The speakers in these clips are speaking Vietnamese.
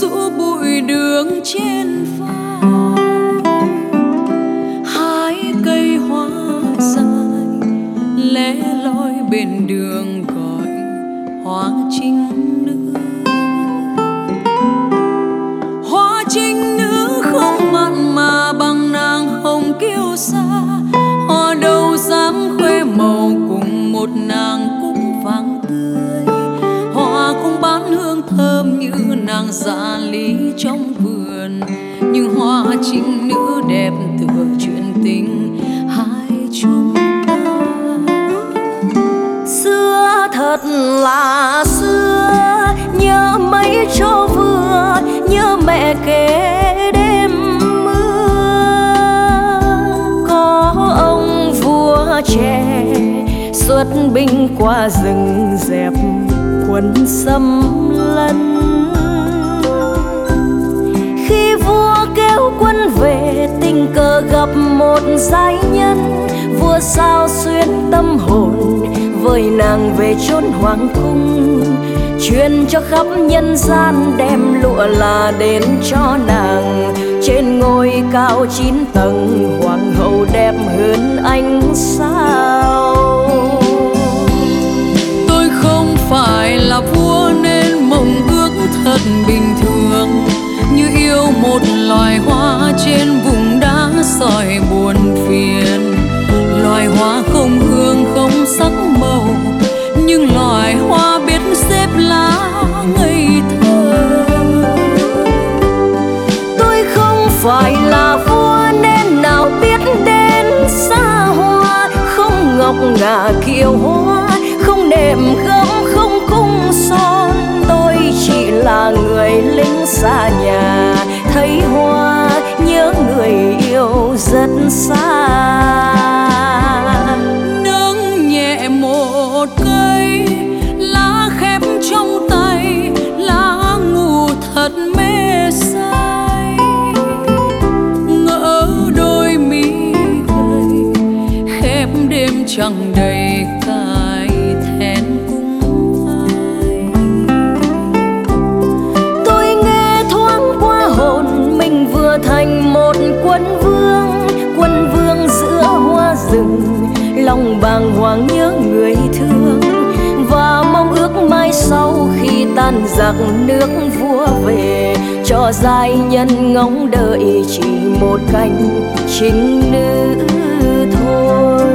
rũ bụi đường trên vai. Hái cây hoa dài lẻ loi bên đường gọi hoa trinh nữ. Hoa trinh nữ không mặn mà bằng nàng hồng kiêu sa. Hoa đâu dám khoe màu cùng một nàng cúc vàng tươi. Hoa không bán hương thơm như nàng dạ lý trong vườn, nhưng hoa trinh nữ đẹp tựa chuyện tình hai chúng ta. Xưa thật là xưa, nhớ mấy chỗ vừa, nhớ mẹ kể đêm mưa. Có ông vua trẻ xuất binh qua rừng dẹp quân xâm lấn. Khi vua kéo quân về tình cờ gặp một giai nhân, vua sao xuyên tâm hồn với nàng về chốn hoàng cung, truyền cho khắp nhân gian đem lụa là đến cho nàng. Trên ngôi cao 9 tầng hoàng hậu đẹp hơn ánh sao. Tôi không phải là vua nên mộng ước thật bình thường, như yêu một loài hoa trên vùng đá sỏi buồn phiền. Loài hoa không hương không sắc màu, nhưng loài hoa biết xếp lá ngây thơ. Tôi không phải là vua nên nào biết đến xa hoa, không ngọc ngà kiều hoa, không nệm gấm không cung son. Tôi chỉ là người lính xa nhà, thấy hoa nhớ người yêu rất xa. Nâng nhẹ một cây lá khép trong tay, lá ngủ thật mê say. Ngỡ đôi mi gầy khép đêm chẳng đầy cài thẹn cùng ai. Tôi nghe thoáng qua hồn mình vừa thành một quân vương giữa hoa rừng. Lòng bàng hoàng nhớ người thương và mong ước mai sau khi tan giặc nước vua về, cho giai nhân ngóng đợi chỉ một cánh trinh nữ thôi.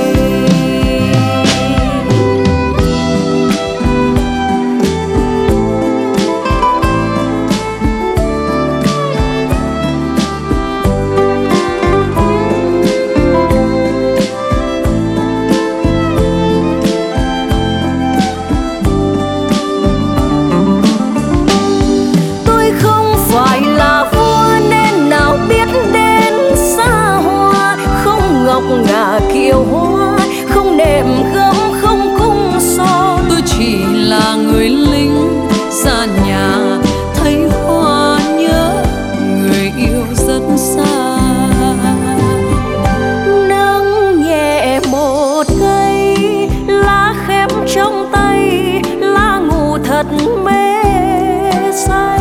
Ngà kiều hoa không nệm gấm không cung son. Tôi chỉ là người lính xa nhà, thấy hoa nhớ người yêu rất xa. Nâng nhẹ một cây lá khép trong tay, lá ngủ thật mê say.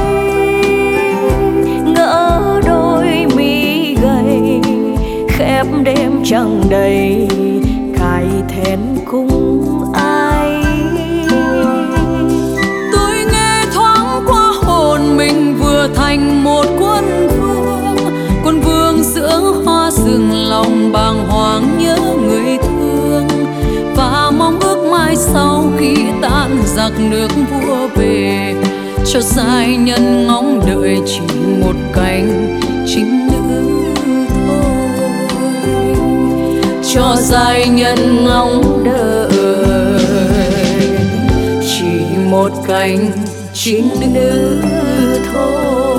Ngỡ đôi mi gầy khép đêm chẳng đầy cài thẹn cùng ai. Tôi nghe thoáng qua hồn mình vừa thành một quân vương giữa hoa rừng. Lòng bàng hoàng nhớ người thương và mong ước mai sau khi tan giặc nước vua về, cho giai nhân ngóng đợi chỉ một cánh trinh nữ thôi. Cho giai nhân ngóng đợi chỉ một cánh trinh nữ thôi.